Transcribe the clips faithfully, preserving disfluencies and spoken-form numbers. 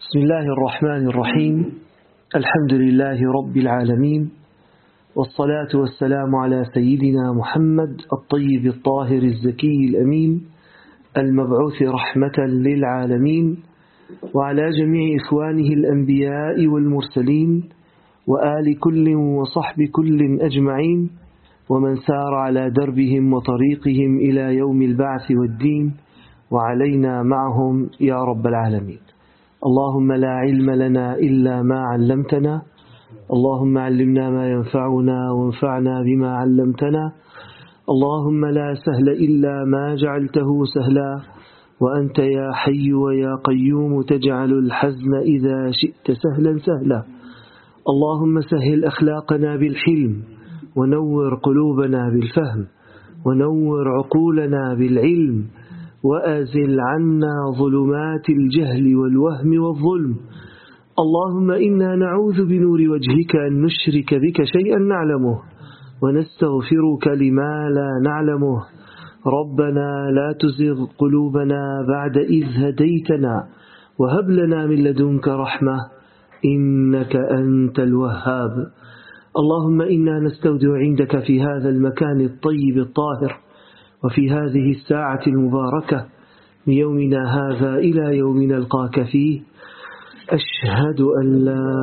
بسم الله الرحمن الرحيم. الحمد لله رب العالمين، والصلاة والسلام على سيدنا محمد الطيب الطاهر الزكي الأمين المبعوث رحمة للعالمين، وعلى جميع إخوانه الأنبياء والمرسلين، وآل كل وصحب كل أجمعين، ومن سار على دربهم وطريقهم إلى يوم البعث والدين، وعلينا معهم يا رب العالمين. اللهم لا علم لنا إلا ما علمتنا، اللهم علمنا ما ينفعنا وانفعنا بما علمتنا، اللهم لا سهل إلا ما جعلته سهلا، وأنت يا حي ويا قيوم تجعل الحزن إذا شئت سهلا سهلا. اللهم سهل أخلاقنا بالحلم، ونور قلوبنا بالفهم، ونور عقولنا بالعلم، وأزل عنا ظلمات الجهل والوهم والظلم. اللهم إنا نعوذ بنور وجهك أن نشرك بك شيئا نعلمه، ونستغفرك لما لا نعلمه. ربنا لا تزغ قلوبنا بعد إذ هديتنا، وهب لنا من لدنك رحمة إنك أنت الوهاب. اللهم إنا نستودع عندك في هذا المكان الطيب الطاهر، وفي هذه الساعة المباركة من يومنا هذا إلى يوم نلقاك فيه، أشهد أن لا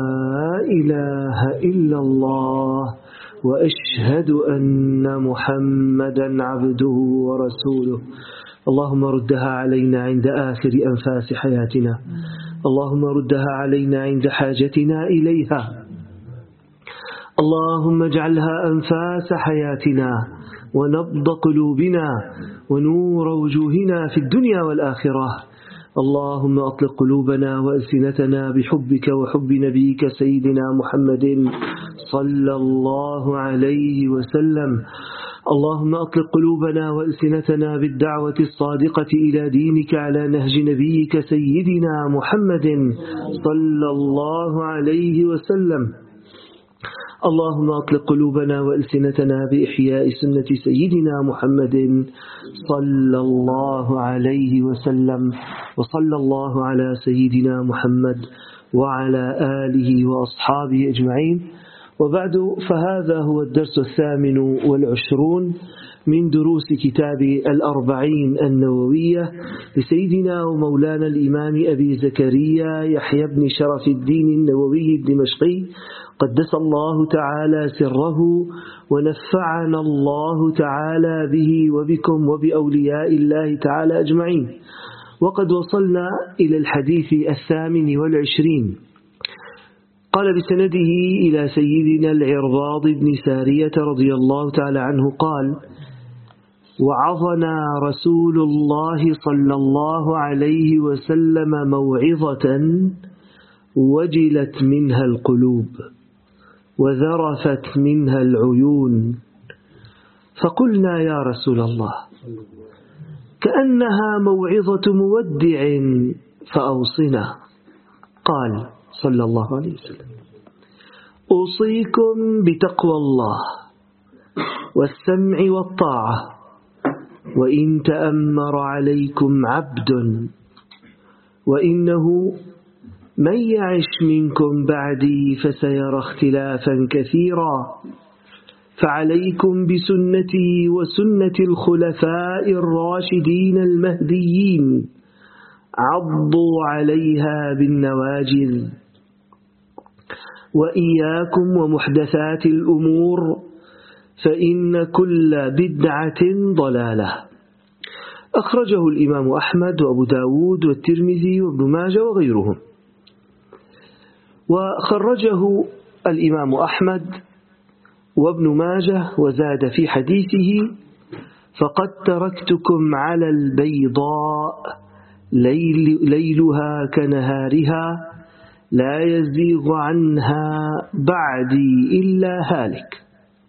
إله إلا الله، وأشهد أن محمدا عبده ورسوله. اللهم ردها علينا عند آخر أنفاس حياتنا، اللهم ردها علينا عند حاجتنا إليها، اللهم اجعلها أنفاس حياتنا ونبض قلوبنا ونور وجوهنا في الدنيا والآخرة. اللهم أطلق قلوبنا وألسنتنا بحبك وحب نبيك سيدنا محمد صلى الله عليه وسلم. اللهم أطلق قلوبنا وألسنتنا بالدعوة الصادقة إلى دينك على نهج نبيك سيدنا محمد صلى الله عليه وسلم. اللهم أطلق قلوبنا وألسنتنا بإحياء سنة سيدنا محمد صلى الله عليه وسلم. وصلى الله على سيدنا محمد وعلى آله وأصحابه أجمعين. وبعد، فهذا هو الدرس الثامن والعشرون من دروس كتاب الأربعين النووية لسيدنا ومولانا الإمام أبي زكريا يحيى بن شرف الدين النووي الدمشقي قدس الله تعالى سره، ونفعنا الله تعالى به وبكم وبأولياء الله تعالى أجمعين. وقد وصلنا إلى الحديث الثامن والعشرين. قال بسنده إلى سيدنا العرباض بن سارية رضي الله تعالى عنه قال: وعظنا رسول الله صلى الله عليه وسلم موعظة وجلت منها القلوب وذرفت منها العيون، فقلنا يا رسول الله كأنها موعظة مودع فأوصنا. قال صلى الله عليه وسلم: أوصيكم بتقوى الله والسمع والطاعة، وإن تأمر عليكم عبد، وإنه من يعش منكم بعدي فسيرى اختلافا كثيرا، فعليكم بسنتي وسنة الخلفاء الراشدين المهديين، عضوا عليها بالنواجذ، وإياكم ومحدثات الأمور، فإن كل بدعة ضلالة. أخرجه الإمام أحمد وأبو داود والترمذي وابن ماجه وغيرهم. وخرجه الإمام أحمد وابن ماجه وزاد في حديثه: فقد تركتكم على البيضاء ليل ليلها كنهارها لا يزيغ عنها بعدي إلا هالك.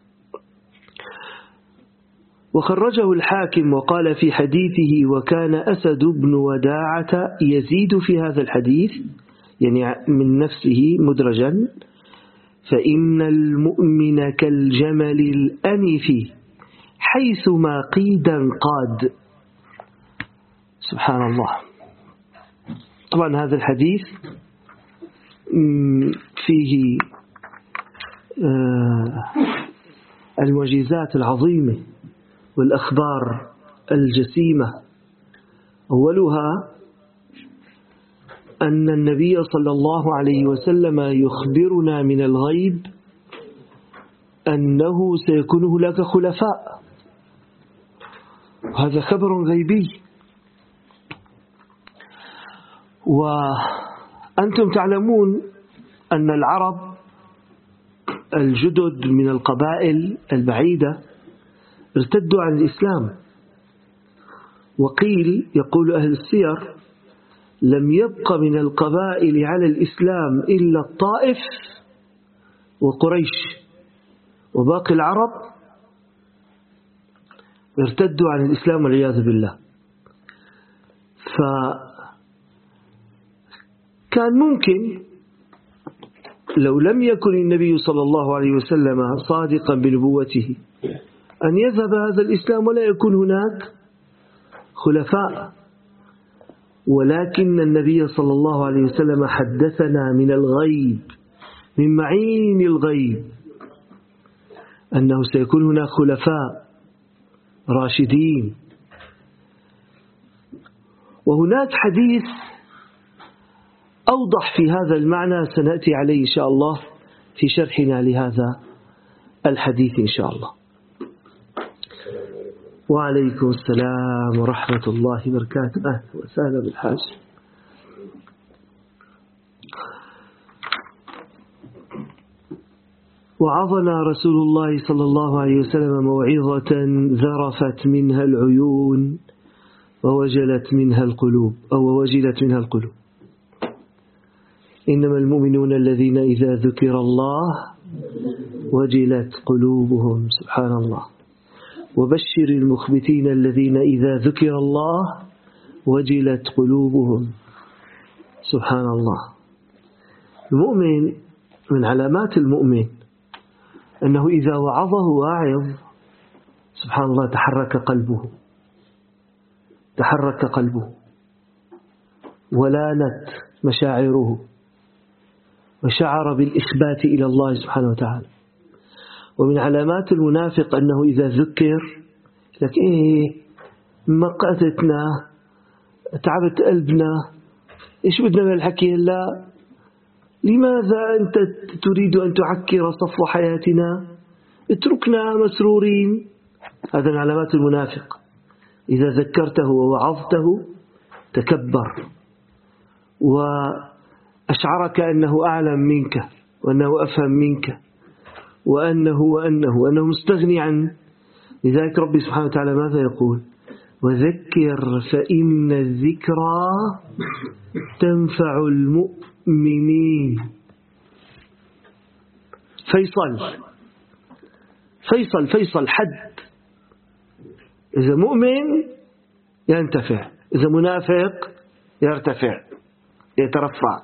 وخرجه الحاكم وقال في حديثه: وكان أسد بن وداعة يزيد في هذا الحديث، يعني من نفسه مدرجا: فإن المؤمن كالجمل الأنف حيثما قيدا قاد. سبحان الله. طبعا هذا الحديث فيه المعجزات العظيمة والأخبار الجسيمة. أولها أن النبي صلى الله عليه وسلم يخبرنا من الغيب أنه سيكون هناك خلفاء. هذا خبر غيبي. وأنتم تعلمون أن العرب الجدد من القبائل البعيدة ارتدوا عن الإسلام، وقيل يقول أهل السير لم يبق من القبائل على الإسلام إلا الطائف وقريش، وباقي العرب ارتدوا عن الإسلام والعياذ بالله. فكان ممكن لو لم يكن النبي صلى الله عليه وسلم صادقا بنبوته أن يذهب هذا الإسلام ولا يكون هناك خلفاء، ولكن النبي صلى الله عليه وسلم حدثنا من الغيب، من معين الغيب، أنه سيكون هناك خلفاء راشدين. وهناك حديث أوضح في هذا المعنى سنأتي عليه إن شاء الله في شرحنا لهذا الحديث إن شاء الله. وعليكم السلام ورحمة الله وبركاته. أهلا وسهلا بالحاج. وعظنا رسول الله صلى الله عليه وسلم موعظة ذرفت منها العيون ووجلت منها القلوب أو وجلت منها القلوب. إنما المؤمنون الذين إذا ذكر الله وجلت قلوبهم. سبحان الله. وبشر المخبتين الذين إذا ذكر الله وجلت قلوبهم. سبحان الله. المؤمن من علامات المؤمن أنه إذا وعظه واعظ سبحان الله تحرك قلبه، تحرك قلبه ولانت مشاعره وشعر بالإخبات إلى الله سبحانه وتعالى. ومن علامات المنافق أنه إذا ذكر لك إيه مقتتنا تعبت قلبنا، إيش بدنا من الحكي؟ لا، لماذا أنت تريد أن تعكر صفو حياتنا؟ اتركنا مسرورين. هذا من علامات المنافق. إذا ذكرته ووعظته تكبر وأشعرك أنه أعلم منك وأنه أفهم منك وأنه وأنه وأنه مستغني عنه. لذلك ربي سبحانه وتعالى ماذا يقول؟ وذكر فإن الذكرى تنفع المؤمنين. فيصل فيصل فيصل حد. إذا مؤمن ينتفع، إذا منافق يرتفع يترفع.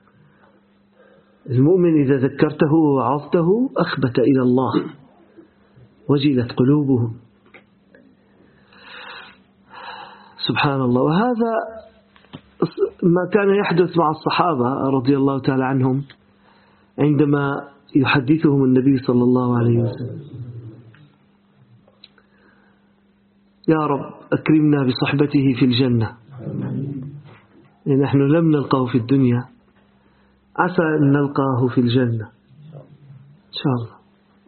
المؤمن إذا ذكرته ووعظته أخبت إلى الله وجلت قلوبهم. سبحان الله. وهذا ما كان يحدث مع الصحابة رضي الله تعالى عنهم عندما يحدثهم النبي صلى الله عليه وسلم. يا رب أكرمنا بصحبته في الجنة. نحن لم نلقاه في الدنيا، عسى أن نلقاه في الجنة إن شاء الله.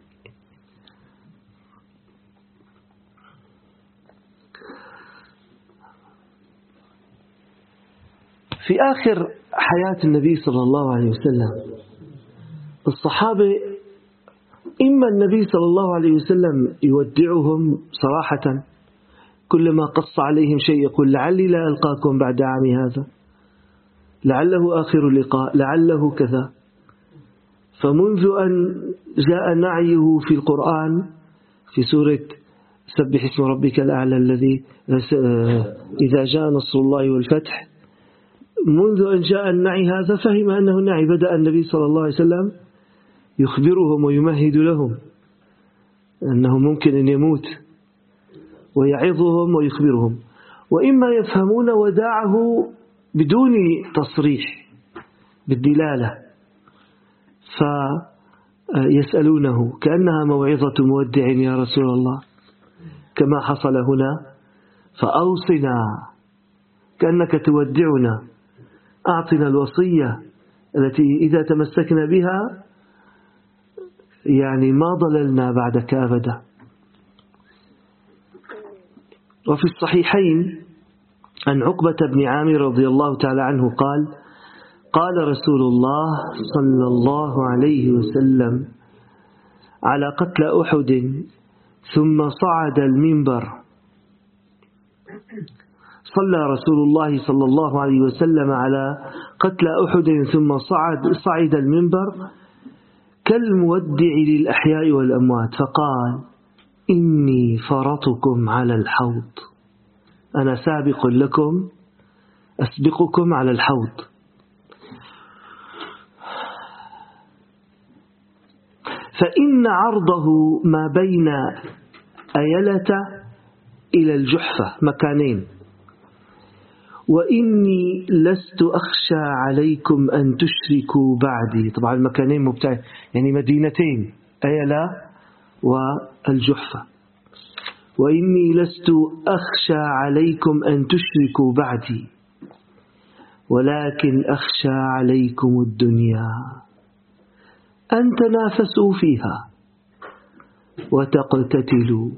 في آخر حياة النبي صلى الله عليه وسلم الصحابة إما النبي صلى الله عليه وسلم يودعهم صراحة، كلما قص عليهم شيء يقول لعلي لا ألقاكم بعد عامي هذا، لعله آخر اللقاء، لعله كذا. فمنذ أن جاء نعيه في القرآن في سورة سبح اسم ربك الأعلى الذي إذا جاء نصر الله والفتح، منذ أن جاء النعي هذا فهم أنه النعي. بدأ النبي صلى الله عليه وسلم يخبرهم ويمهد لهم أنه ممكن أن يموت ويعظهم ويخبرهم، وإما يفهمون وداعه بدون تصريح بالدلالة، فيسألونه كأنها موعظة مودع يا رسول الله، كما حصل هنا، فأوصنا، كأنك تودعنا، أعطنا الوصية التي إذا تمسكنا بها يعني ما ضللنا بعدك أبدا. وفي الصحيحين عن عقبة بن عامر رضي الله تعالى عنه قال: قال رسول الله صلى الله عليه وسلم على قتل أحد ثم صعد المنبر. صلى رسول الله صلى الله عليه وسلم على قتل أحد ثم صعد صعد المنبر كالمودع للأحياء والأموات، فقال: إني فرطكم على الحوض، أنا سابق لكم، أسبقكم على الحوض. فإن عرضه ما بين أيلة إلى الجحفة، مكانين، وإني لست أخشى عليكم أن تشركوا بعدي. طبعا المكانين مبتعد، يعني مدينتين، أيلة والجحفة. وإني لست أخشى عليكم أن تشركوا بعدي، ولكن أخشى عليكم الدنيا أن تنافسوا فيها وتقتتلوا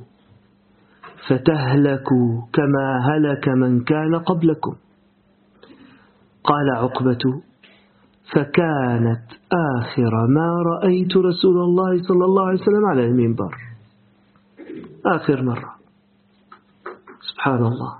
فتهلكوا كما هلك من كان قبلكم. قال عقبة: فكانت آخر ما رأيت رسول الله صلى الله عليه وسلم على المنبر، آخر مرة. سبحان الله.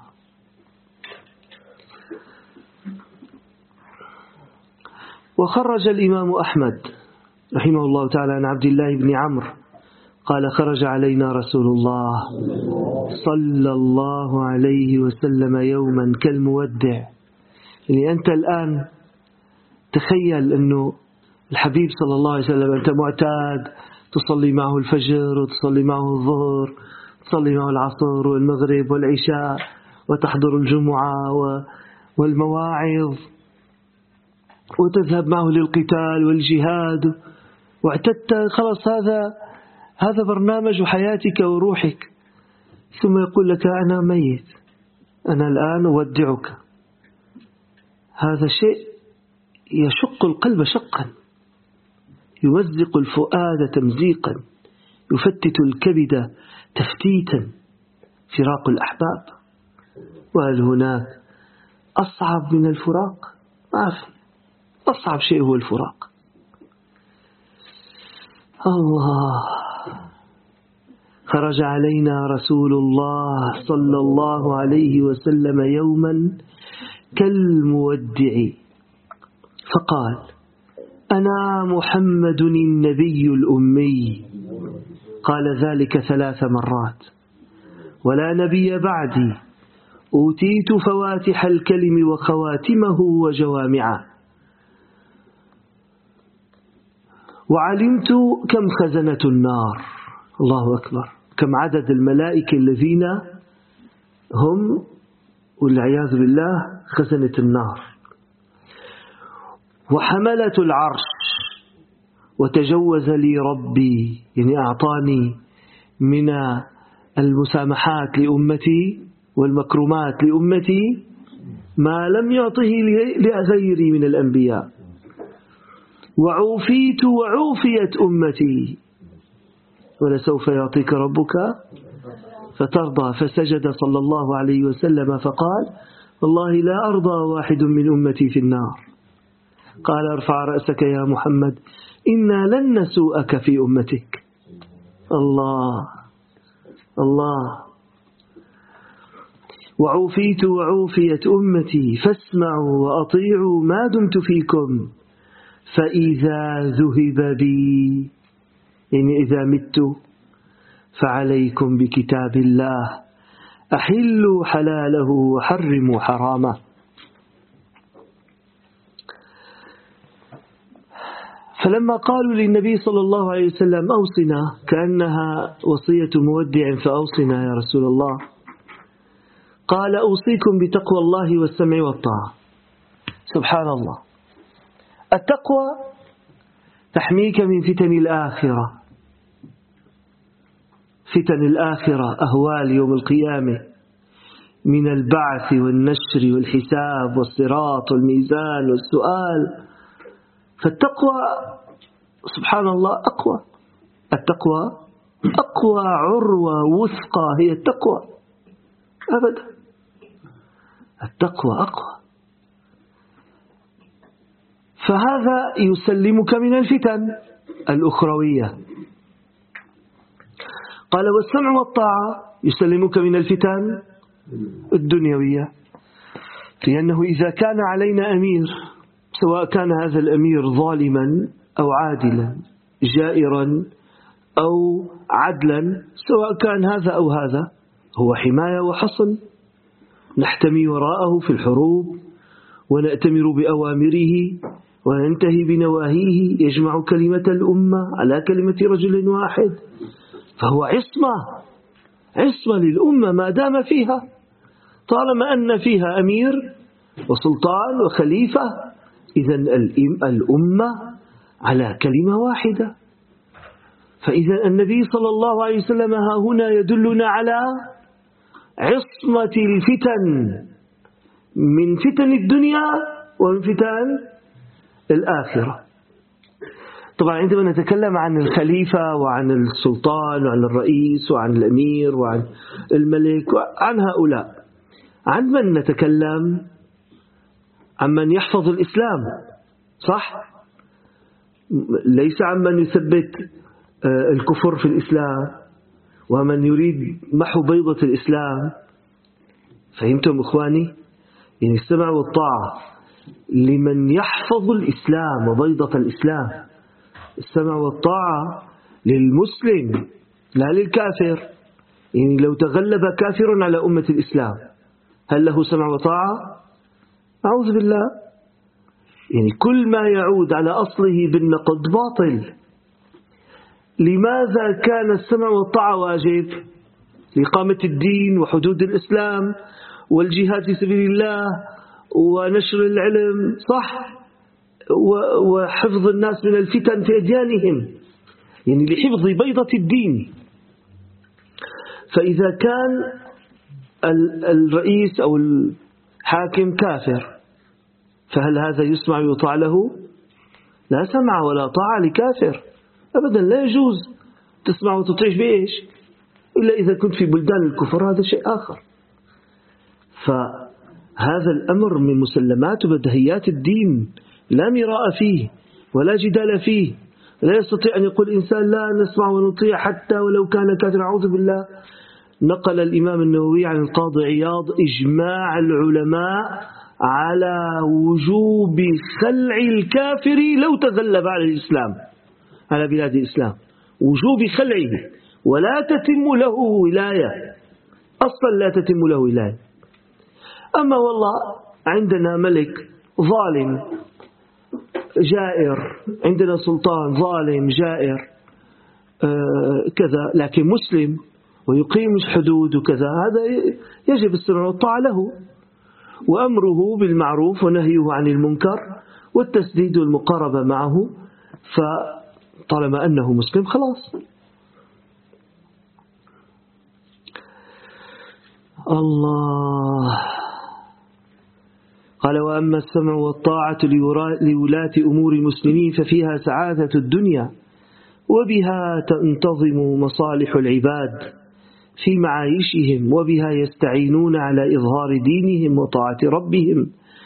وخرج الإمام أحمد رحمه الله تعالى عن عبد الله بن عمرو قال: خرج علينا رسول الله صلى الله عليه وسلم يوما كالمودع. يعني أنت الآن تخيل أنه الحبيب صلى الله عليه وسلم أنت معتاد تصلي معه الفجر وتصلي معه الظهر، تصلي معه العصر والمغرب والعشاء، وتحضر الجمعة والمواعظ، وتذهب معه للقتال والجهاد، واعتدت خلاص، هذا هذا برنامج حياتك وروحك. ثم يقول لك: أنا ميت، أنا الآن أودعك. هذا شيء يشق القلب شقا، يمزق الفؤاد تمزيقا، يفتت الكبد تفتيتا. فراق الأحباب، وهل هناك أصعب من الفراق؟ ما في، أصعب شيء هو الفراق. الله. خرج علينا رسول الله صلى الله عليه وسلم يوما كالمودع فقال: أنا محمد النبي الأمي. قال ذلك ثلاث مرات: ولا نبي بعدي، أوتيت فواتح الكلم وخواتمه وجوامعه، وعلمت كم خزنة النار. الله أكبر، كم عدد الملائكة الذين هم والعياذ بالله خزنة النار، وحملة العرش، وتجوز لي ربي، يعني أعطاني من المسامحات لأمتي والمكرمات لأمتي ما لم يعطه لغيري من الأنبياء. وعوفيت وعوفيت أمتي، ولسوف يعطيك ربك فترضى. فسجد صلى الله عليه وسلم فقال: والله لا أرضى واحد من أمتي في النار. قال: ارفع رأسك يا محمد، إنا لن نسوءك في أمتك. الله الله. وعوفيت وعوفيت أمتي، فاسمعوا وأطيعوا ما دمت فيكم، فإذا ذهب بي، يعني إذا مت، فعليكم بكتاب الله، أحلوا حلاله وحرموا حرامه. فلما قالوا للنبي صلى الله عليه وسلم: أوصنا، كأنها وصية مودع، فأوصنا يا رسول الله، قال: أوصيكم بتقوى الله والسمع والطاعة. سبحان الله. التقوى تحميك من فتن الآخرة، فتن الآخرة، أهوال يوم القيامة من البعث والنشر والحساب والصراط والميزان والسؤال. فالتقوى سبحان الله أقوى، التقوى أقوى عروة وثقة هي التقوى أبدا، التقوى أقوى. فهذا يسلمك من الفتن الأخروية. قال والسمع والطاعة يسلمك من الفتن الدنيوية، لأنه إذا كان علينا أمير، سواء كان هذا الأمير ظالما أو عادلا، جائرا أو عدلا، سواء كان هذا أو هذا، هو حماية وحصن، نحتمي وراءه في الحروب ونأتمر بأوامره وننتهي بنواهيه، يجمع كلمة الأمة على كلمة رجل واحد، فهو عصمة، عصمة للأمة ما دام فيها، طالما أن فيها أمير وسلطان وخليفة، إذن الأمة على كلمة واحدة. فإذا النبي صلى الله عليه وسلم ها هنا يدلنا على عصمة الفتن، من فتن الدنيا ومن فتن الآخرة. طبعا عندما نتكلم عن الخليفة وعن السلطان وعن الرئيس وعن الأمير وعن الملك وعن هؤلاء، عن من نتكلم؟ عن من يحفظ الإسلام، صح؟ ليس عن من يثبت الكفر في الإسلام ومن يريد محو بيضة الإسلام. فهمتم إخواني؟ يعني السمع والطاعة لمن يحفظ الإسلام وبيضة الإسلام، السمع والطاعة للمسلم لا للكافر. يعني لو تغلب كافر على أمة الإسلام هل له سمع وطاعة؟ أعوذ بالله. يعني كل ما يعود على أصله بالنقد باطل. لماذا كان السمع والطاعة واجب؟ لإقامة الدين وحدود الإسلام والجهاد في سبيل الله ونشر العلم، صح؟ وحفظ الناس من الفتن في أديانهم، يعني لحفظ بيضة الدين. فإذا كان الرئيس أو الحاكم كافر فهل هذا يسمع ويطاع له؟ لا سمع ولا طاعة لكافر أبدا، لا يجوز تسمع وتطيع بإيش؟ إلا إذا كنت في بلدان الكفر، هذا شيء آخر. فهذا الأمر من مسلمات وبدهيات الدين، لا مراء فيه ولا جدال فيه. لا يستطيع أن يقول إنسان لا نسمع ونطيع حتى ولو كان كافر، أعوذ بالله. نقل الإمام النووي عن القاضي عياض إجماع العلماء على وجوب خلع الكافر لو تغلب على الإسلام، على بلاد الإسلام، وجوب خلعه، ولا تتم له ولاية، أصلا لا تتم له ولاية. أما والله عندنا ملك ظالم جائر، عندنا سلطان ظالم جائر آه كذا، لكن مسلم ويقيم الحدود وكذا، هذا يجب السمع والطاعة له، وأمره بالمعروف ونهيه عن المنكر والتسديد والمقاربة معه، فطالما أنه مسلم خلاص. الله قال وأما السمع والطاعة لولاة أمور المسلمين ففيها سعادة الدنيا وبها تنتظم مصالح العباد في معايشهم، وبها يستعينون على إظهار دينهم وطاعة ربهم،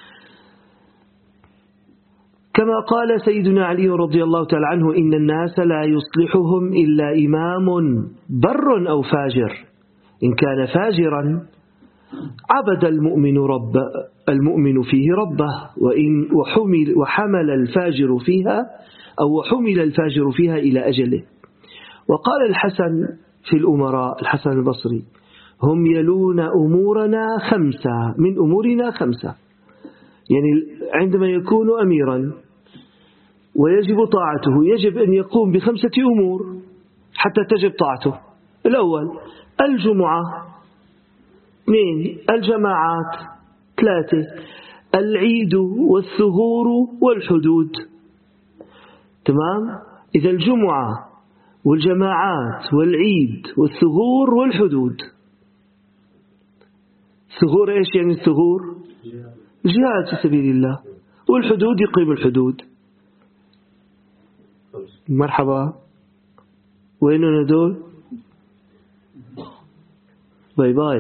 كما قال سيدنا علي رضي الله تعالى عنه إن الناس لا يصلحهم إلا إمام بر أو فاجر، إن كان فاجرا عبد المؤمن رب المؤمن فيه ربه، وإن وحمل, وحمل الفاجر فيها أو وحمل الفاجر فيها إلى أجله. وقال الحسن في الأمراء، الحسن البصري، هم يلون أمورنا خمسة، من أمورنا خمسة، يعني عندما يكون أميرا ويجب طاعته يجب أن يقوم بخمسة أمور حتى تجب طاعته. الأول الجمعة، اثنين الجماعات، ثلاثة العيد والثغور والحدود. تمام؟ إذا الجمعة والجماعات والعيد والثغور والحدود. ثغور إيش يعني الثغور؟ الجهاد في سبيل الله، والحدود يقيم الحدود. مرحبا، وينو ندول؟ باي باي.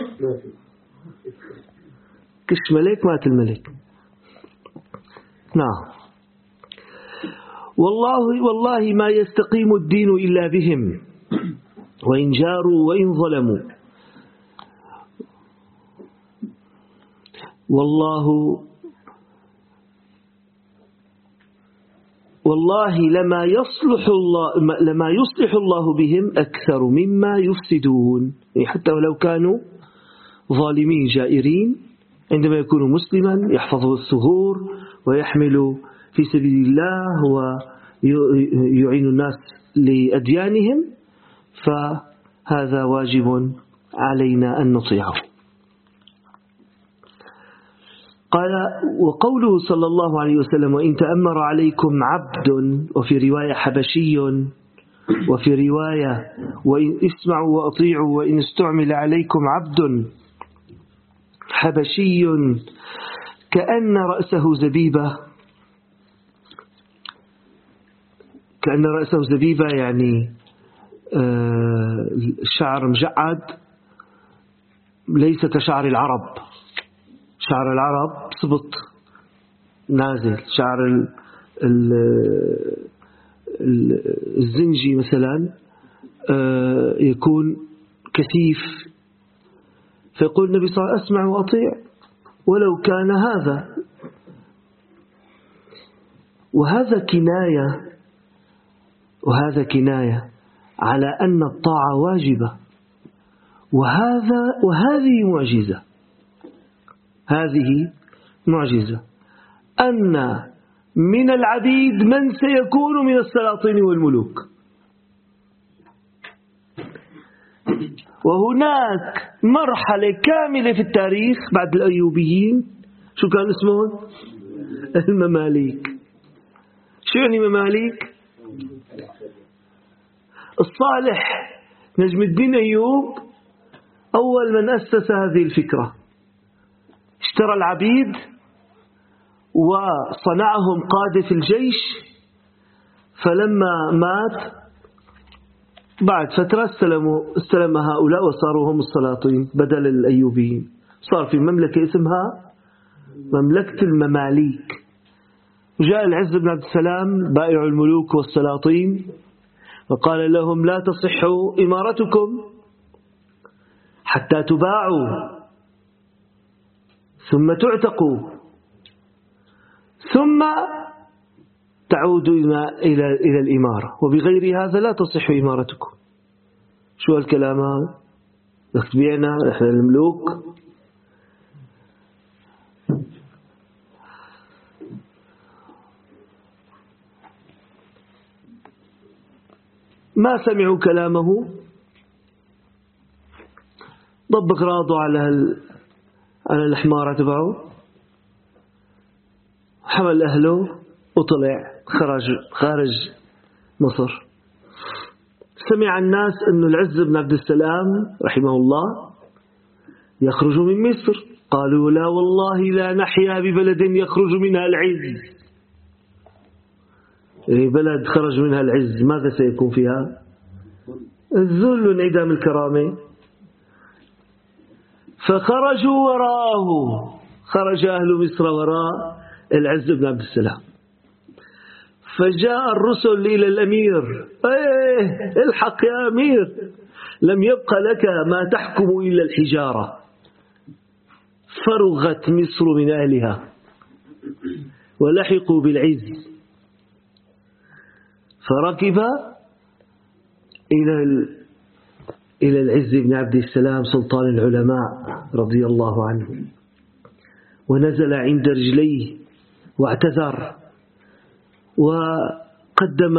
كش ملك مات الملك. نعم. والله والله ما يستقيم الدين إلا بهم، وإن جاروا وإن ظلموا. والله والله لما يصلح الله لما يصلح الله بهم أكثر مما يفسدون. يعني حتى ولو كانوا ظالمين جائرين، عندما يكون مسلما يحفظ الثغور ويحمل في سبيل الله ويعين الناس لأديانهم، فهذا واجب علينا أن نطيعه. قال: وقوله صلى الله عليه وسلم: وإن تأمر عليكم عبد، وفي رواية حبشي، وفي رواية وإن اسمعوا وأطيعوا وإن استعمل عليكم عبد حبشي كأن رأسه زبيبة. كأن رأسه زبيبة يعني شعر مجعد، ليس كشعر العرب. شعر العرب سبط نازل، شعر ال ال ال الزنجي مثلا يكون كثيف. فيقول النبي صلى الله عليه وسلم: أسمع وأطيع ولو كان هذا. وهذا كناية وهذا كناية على أن الطاعة واجبة. وهذا وهذه معجزة هذه معجزة أن من العبيد من سيكون من السلاطين والملوك. وهناك مرحلة كاملة في التاريخ بعد الأيوبيين، شو كان اسمهم؟ المماليك. شو يعني مماليك؟ الصالح نجم الدين أيوب أول من أسس هذه الفكرة، اشترى العبيد وصنعهم قادة في الجيش. فلما مات بعد فترة استلموا استلم هؤلاء وصاروا هم السلاطين بدل الأيوبيين. صار في مملكة اسمها مملكة المماليك. جاء العز بن عبد السلام بائع الملوك والسلاطين وقال لهم: لا تصح إمارتكم حتى تباعوا ثم تعتقوا ثم تعودوا إلى إلى الإمارة، وبغير هذا لا تصح إمارتكم. شو الكلام هذا؟ بدك تبيعنا إحنا الملوك؟ ما سمعوا كلامه، ضبق راضوا على على الحمارة تبعه، حمل أهله وطلع خرج خارج مصر. سمع الناس أن العز بن عبد السلام رحمه الله يخرج من مصر، قالوا: لا والله لا نحيا ببلد يخرج منها العز. بلد خرج منها العز ماذا سيكون فيها؟ الذل وانعدام الكرامة. فخرجوا وراءه، خرج أهل مصر وراء العز بن عبد السلام. فجاء الرسل إلى الأمير: ايه الحق يا أمير، لم يبق لك ما تحكم إلا الحجارة. فرغت مصر من أهلها ولحقوا بالعز. فركب إلى إلى العز بن عبد السلام سلطان العلماء رضي الله عنه، ونزل عند رجليه واعتذر وقدم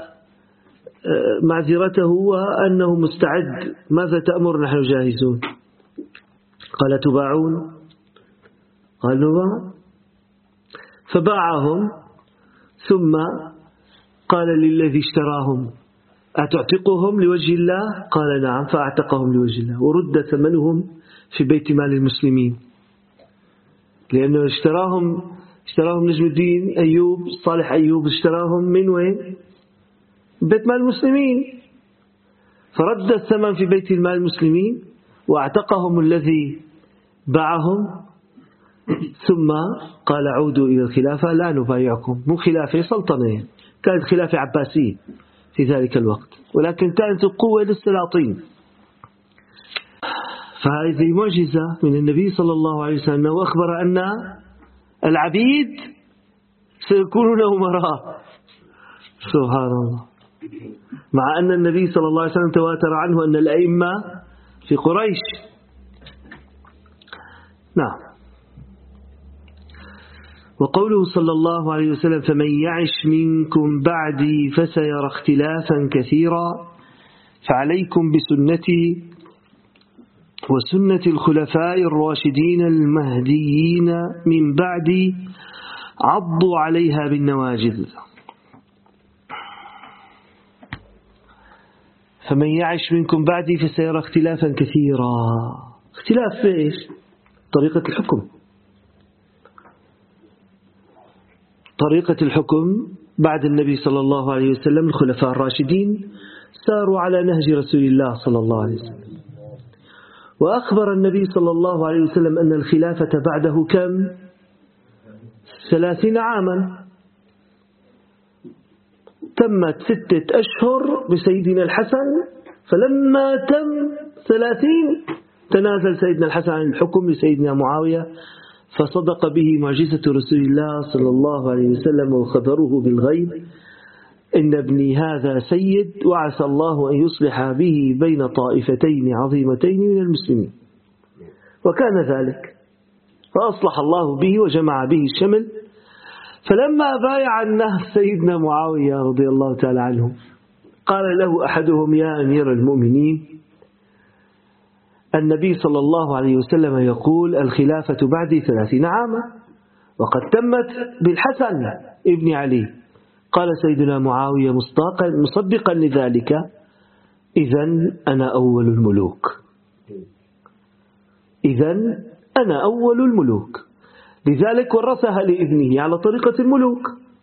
معذرته وأنه مستعد. ماذا تأمر؟ نحن جاهزون. قال: تباعون؟ قالوا باع، فباعهم ثم قال للذي اشتراهم أتعتقهم لوجه الله؟ قال نعم، فأعتقهم لوجه الله، ورد ثمنهم في بيت مال المسلمين، لأنه اشتراهم اشتراهم نجم الدين أيوب صالح أيوب، اشتراهم من وين؟ بيت مال المسلمين، فرد الثمن في بيت المال المسلمين واعتقهم الذي باعهم، ثم قال عودوا إلى الخلافة لا نبايعكم. مو خلافة سلطنة، كانت خلافة عباسية في ذلك الوقت، ولكن كانت القوة للسلاطين. فهذه معجزة من النبي صلى الله عليه وسلم، وأخبر أن العبيد سيكونون أمراء. سبحان الله. مع أن النبي صلى الله عليه وسلم تواتر عنه أن الأئمة في قريش. نعم. وقوله صلى الله عليه وسلم فمن يعش منكم بعدي فسيرى اختلافا كثيرا فعليكم بسنتي وسنة الخلفاء الراشدين المهديين من بعدي عضوا عليها بالنواجذ. فمن يعش منكم بعدي فسيرى اختلافا كثيرا. اختلاف في ايش؟ طريقة الحكم. طريقة الحكم بعد النبي صلى الله عليه وسلم الخلفاء الراشدين ساروا على نهج رسول الله صلى الله عليه وسلم، وأخبر النبي صلى الله عليه وسلم أن الخلافة بعده كم؟ ثلاثين عاما. تمت ستة أشهر بسيدنا الحسن، فلما تم ثلاثين تنازل سيدنا الحسن عن الحكم لسيدنا معاوية، فصدق به معجزة رسول الله صلى الله عليه وسلم وخبره بالغيب إن ابني هذا سيد وعسى الله أن يصلح به بين طائفتين عظيمتين من المسلمين، وكان ذلك، فأصلح الله به وجمع به الشمل. فلما بايع النهر سيدنا معاوية رضي الله تعالى عنه قال له أحدهم يا أمير المؤمنين النبي صلى الله عليه وسلم يقول الخلافة بعد ثلاثين عاما وقد تمت بالحسن ابن علي. قال سيدنا معاوية مصداقا مصدقا لذلك إذن أنا أول الملوك، إذن أنا أول الملوك. لذلك ورثها لابنه على طريقة الملوك،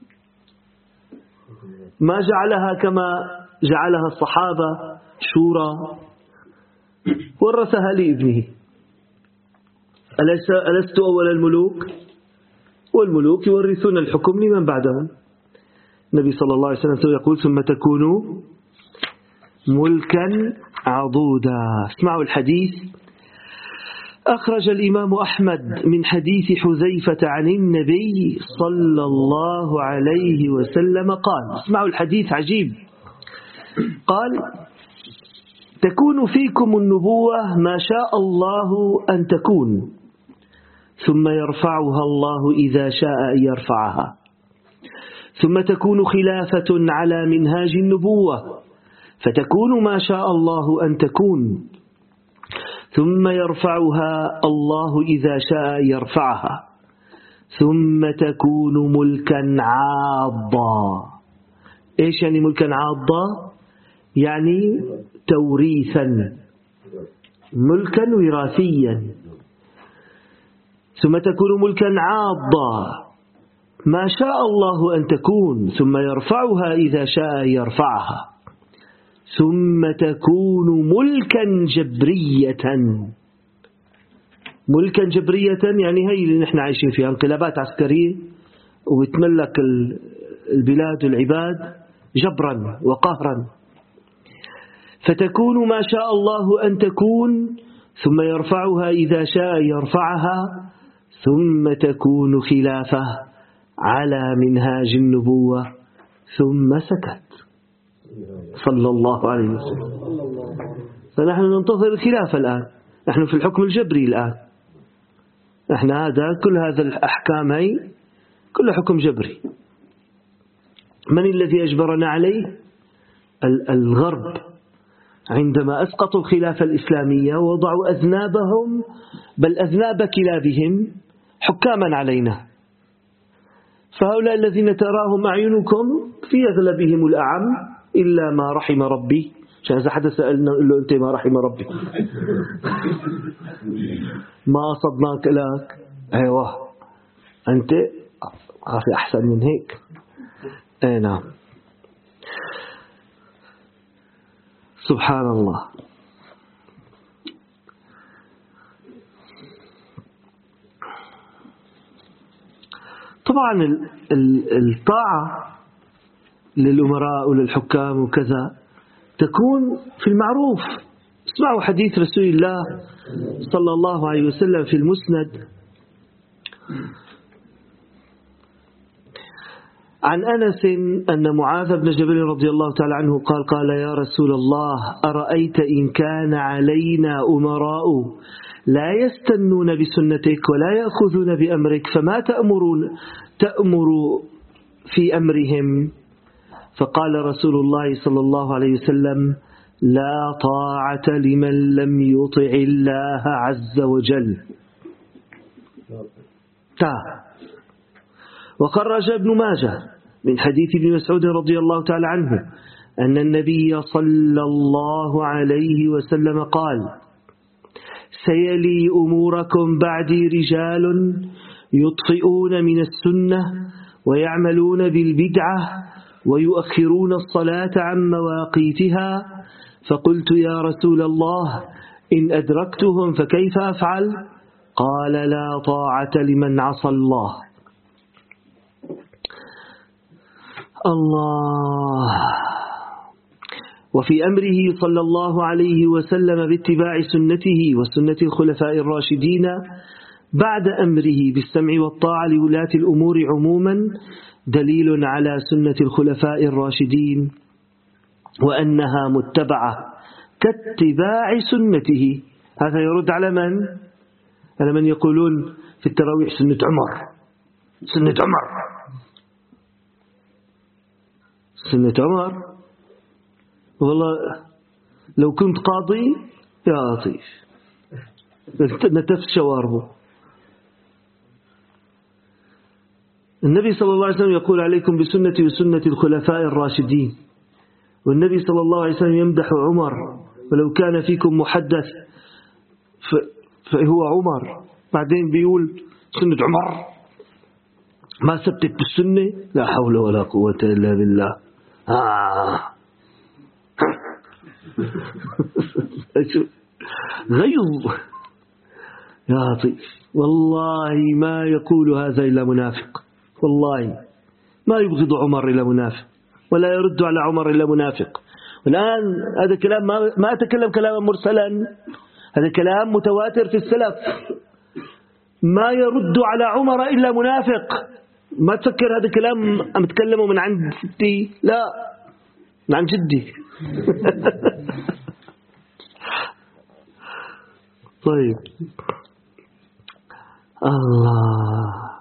ما جعلها كما جعلها الصحابة شورى، ورثها لابنه. ألست أول الملوك؟ والملوك يورثون الحكم لمن بعدهم. النبي صلى الله عليه وسلم يقول ثم تكونوا ملكا عضودا. اسمعوا الحديث. أخرج الإمام أحمد من حديث حذيفة عن النبي صلى الله عليه وسلم قال، اسمعوا الحديث عجيب، قال تكون فيكم النبوة ما شاء الله أن تكون، ثم يرفعها الله إذا شاء أن يرفعها، ثم تكون خلافة على منهاج النبوة فتكون ما شاء الله أن تكون، ثم يرفعها الله إذا شاء يرفعها، ثم تكون ملكا عاضا. إيش يعني ملكا عاضا؟ يعني توريثا، ملكا وراثيا. ثم تكون ملكا عاضا ما شاء الله أن تكون، ثم يرفعها إذا شاء يرفعها، ثم تكون ملكا جبرية. ملكا جبرية يعني هي اللي نحن عايشين فيها، انقلابات عسكرية وبتملك البلاد والعباد جبرا وقهرا. فتكون ما شاء الله أن تكون، ثم يرفعها إذا شاء يرفعها، ثم تكون خلافة على منهاج النبوة. ثم سكت صلى الله عليه وسلم. فنحن ننتظر الخلافة الآن، نحن في الحكم الجبري الآن، نحن هذا كل هذا الأحكام هي كل حكم جبري. من الذي أجبرنا عليه؟ الغرب، عندما أسقطوا الخلافة الإسلامية وضعوا أذنابهم بل أذناب كلابهم حكاما علينا. فهؤلاء الذين تراهم أعينكم في أغلبهم الأعم إلا ما رحم ربي، عشان إذا حدا سألنا نقول له أنت ما رحم ربي ما صدناك لك. أيوة أنت في أحسن من هيك. أي نعم. سبحان الله. طبعا الطاعة للأمراء وللحكام وكذا تكون في المعروف. اسمعوا حديث رسول الله صلى الله عليه وسلم في المسند عن أنس أن معاذ بن جبل رضي الله تعالى عنه قال قال يا رسول الله أرأيت إن كان علينا أمراء لا يستنون بسنتك ولا يأخذون بأمرك فما تأمرون تأمر في أمرهم؟ فقال رسول الله صلى الله عليه وسلم لا طاعة لمن لم يطع الله عز وجل. تا وخرج ابن ماجه من حديث ابن مسعود رضي الله تعالى عنه أن النبي صلى الله عليه وسلم قال سيلي أموركم بعدي رجال يطفئون من السنة ويعملون بالبدعة ويؤخرون الصلاة عن مواقيتها. فقلت يا رسول الله إن أدركتهم فكيف أفعل؟ قال لا طاعة لمن عصى الله. الله. وفي أمره صلى الله عليه وسلم باتباع سنته وسنة الخلفاء الراشدين بعد أمره بالسمع والطاعة لولاة الأمور عموما دليل على سنة الخلفاء الراشدين وأنها متبعة كاتباع سنته. هذا يرد على من؟ على من يقولون في التراويح سنة عمر سنة عمر سنة عمر. والله لو كنت قاضي يا لطيف نتفت شواربه. النبي صلى الله عليه وسلم يقول عليكم بسنتي وسنة الخلفاء الراشدين، والنبي صلى الله عليه وسلم يمدح عمر ولو كان فيكم محدث فهو عمر. بعدين بيقول سنة عمر ما ثبتت بالسنة لا حول ولا قوة إلا بالله. آه. غيظ يا لطيف. والله ما يقول هذا إلا منافق، والله ما يبغض عمر إلا منافق ولا يرد على عمر إلا منافق. والآن هذا كلام ما, ما أتكلم كلاما مرسلا، هذا كلام متواتر في السلف. ما يرد على عمر إلا منافق. ما تفكر هذا كلام أم تكلمه من عند ستي، لا من عند جدي. طيب الله.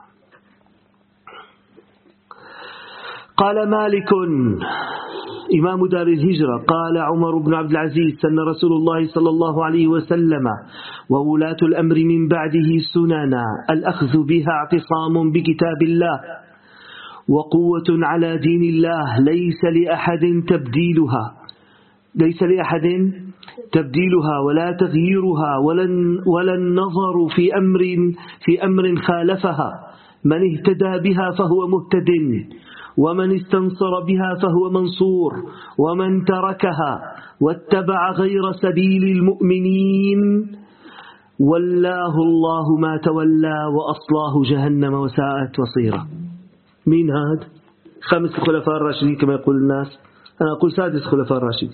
قال مالك إمام دار الهجرة قال عمر بن عبد العزيز سن رسول الله صلى الله عليه وسلم وولاة الأمر من بعده سننا الأخذ بها اعتصام بكتاب الله وقوة على دين الله ليس لأحد تبديلها ليس لأحد تبديلها ولا تغييرها ولا النظر في أمر في أمر خالفها. من اهتدى بها فهو مهتد ومن استنصر بها فهو منصور ومن تركها واتبع غير سبيل المؤمنين والله الله ما تولى وأصلاه جهنم وساءت مصيرا. مين هذا؟ خمس خلفاء الراشدين كما يقول الناس، أنا أقول سادس خلفاء الراشدين.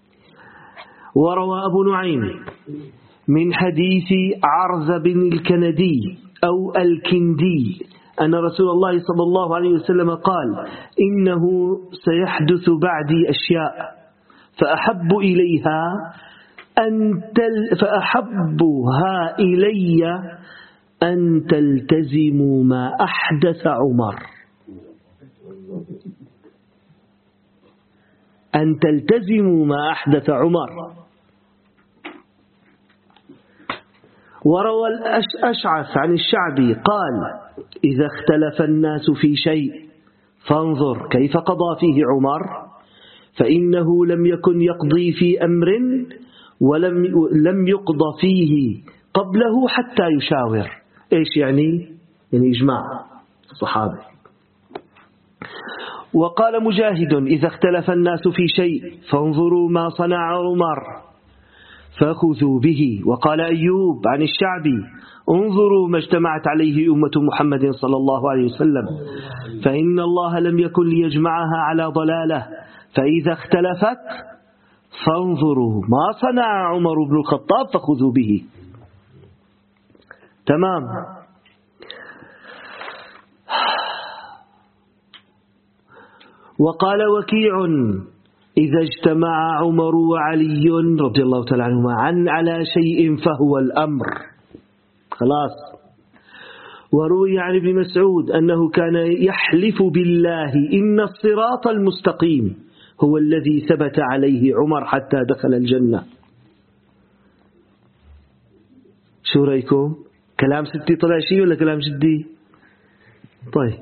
وروى أبو نعيم من حديث عرز بن الكندي أو الكندي أن رسول الله صلى الله عليه وسلم قال إنه سيحدث بعدي أشياء فأحب إليها أن تل فأحبها إلي أن تلتزموا ما أحدث عمر أن تلتزموا ما أحدث عمر وروى الأشعث عن الشعبي قال إذا اختلف الناس في شيء فانظر كيف قضى فيه عمر فإنه لم يكن يقضي في أمر ولم لم يقضى فيه قبله حتى يشاور. إيش يعني؟ يعني إجماع الصحابة. وقال مجاهد إذا اختلف الناس في شيء فانظروا ما صنع عمر فخذوا به. وقال أيوب عن الشعبي انظروا ما اجتمعت عليه أمة محمد صلى الله عليه وسلم فإن الله لم يكن ليجمعها على ضلالة فإذا اختلفت فانظروا ما صنع عمر بن الخطاب فخذوا به. تمام. وقال وكيع إذا اجتمع عمر وعلي رضي الله تعالى عنهما عن على شيء فهو الأمر. خلاص. وروي عن ابن مسعود أنه كان يحلف بالله إن الصراط المستقيم هو الذي ثبت عليه عمر حتى دخل الجنة. شو رأيكم؟ كلام ستي طلع شيء ولا كلام جدي؟ طيب.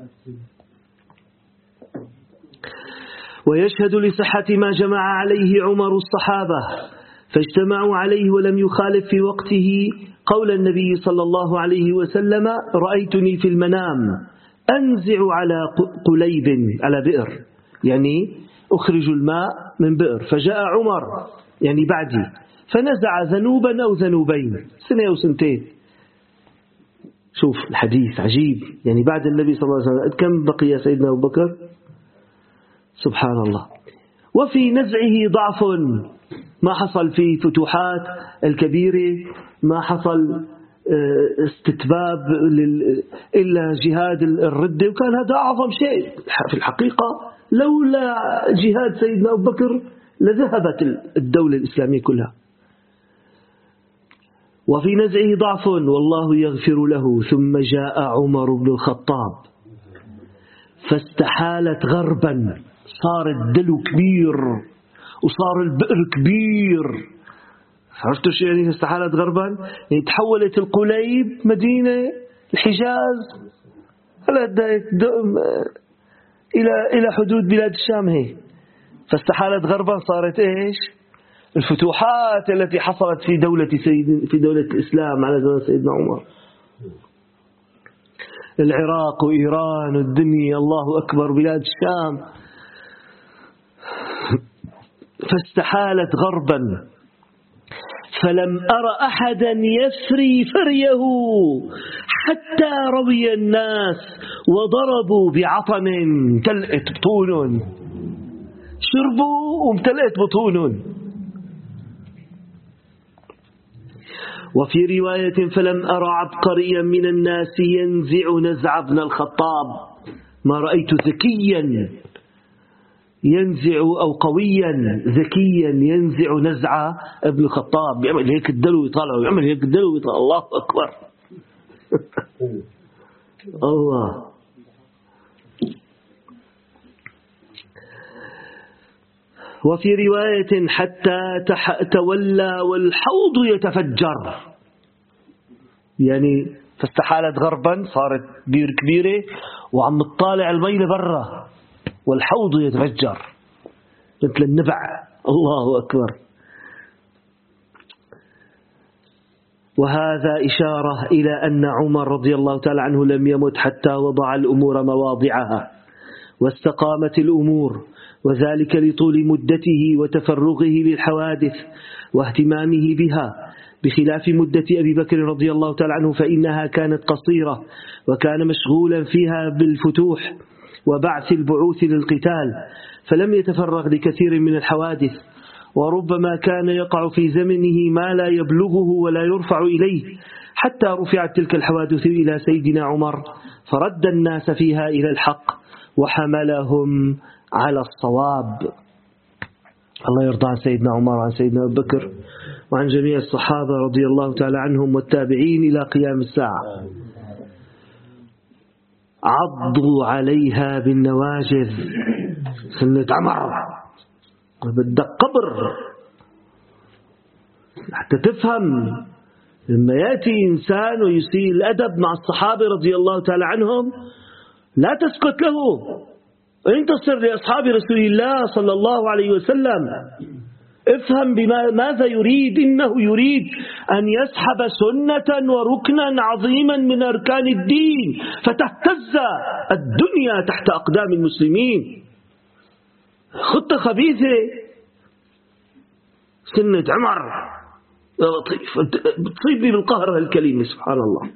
ويشهد لصحة ما جمع عليه عمر الصحابة فاجتمعوا عليه ولم يخالف في وقته قول النبي صلى الله عليه وسلم رأيتني في المنام أنزع على قليب على بئر يعني أخرج الماء من بئر فجاء عمر يعني بعدي فنزع ذنوبا أو ذنوبين سنة أو سنتين. شوف الحديث عجيب يعني بعد النبي صلى الله عليه وسلم كم بقي سيدنا أبو بكر؟ سبحان الله. وفي نزعه ضعف ما حصل في فتوحات الكبيرة ما حصل استتباب إلا جهاد الردة وكان هذا أعظم شيء في الحقيقة. لولا جهاد سيدنا أبو بكر لذهبت الدولة الإسلامية كلها. وفي نزعه ضعف والله يغفر له. ثم جاء عمر بن الخطاب فاستحالت غربا صار الدلو كبير وصار البئر كبير. عرفتوا شو يعني استحالت غربا؟ يعني تحولت القليب مدينة الحجاز هلا إلى إلى حدود بلاد الشام هي. فاستحالت غربا صارت إيش؟ الفتوحات التي حصلت في دولة سيد في دولة الإسلام على زمن سيدنا عمر. العراق وإيران والدنيا الله أكبر بلاد الشام. فاستحالت غربا فلم أر أحدا يفري فريه حتى روي الناس وضربوا بعطن تلأت بطون شربوا وامتلأت بطون. وفي رواية فلم أرى عبقريا من الناس ينزع نزع ابن الخطاب ما رأيت ذكيا ينزع أو قويا ذكيا ينزع نزع ابن الخطاب. يعمل هيك الدلو يطالع ويعمل هيك الدلو يطالع. الله أكبر. الله. وفي رواية حتى تولى والحوض يتفجر يعني فاستحالت غربا صارت بير كبيرة وعم تطالع المي لبرا والحوض يتفجر مثل النبع. الله أكبر. وهذا إشارة إلى أن عمر رضي الله تعالى عنه لم يمت حتى وضع الأمور مواضعها واستقامت الأمور وذلك لطول مدته وتفرغه للحوادث واهتمامه بها بخلاف مدة أبي بكر رضي الله تعالى عنه فإنها كانت قصيرة وكان مشغولا فيها بالفتوح وبعث البعوث للقتال فلم يتفرغ لكثير من الحوادث وربما كان يقع في زمنه ما لا يبلغه ولا يرفع إليه حتى رفعت تلك الحوادث إلى سيدنا عمر فرد الناس فيها إلى الحق وحملهم على الصواب. الله يرضى عن سيدنا عمر وعن سيدنا أبو بكر وعن جميع الصحابة رضي الله تعالى عنهم والتابعين إلى قيام الساعة. عضوا عليها بالنواجذ. سنة عمر بدك قبر حتى تفهم لما يأتي إنسان ويسيء الأدب مع الصحابة رضي الله تعالى عنهم لا تسكت له، انتصر لأصحاب رسول الله صلى الله عليه وسلم، افهم بماذا يريد. إنه يريد أن يسحب سنة وركنا عظيما من أركان الدين فتهتز الدنيا تحت أقدام المسلمين. خطة خبيثة، سنة عمر يا لطيف بتصيبني بالقهر هالكلمة سبحان الله،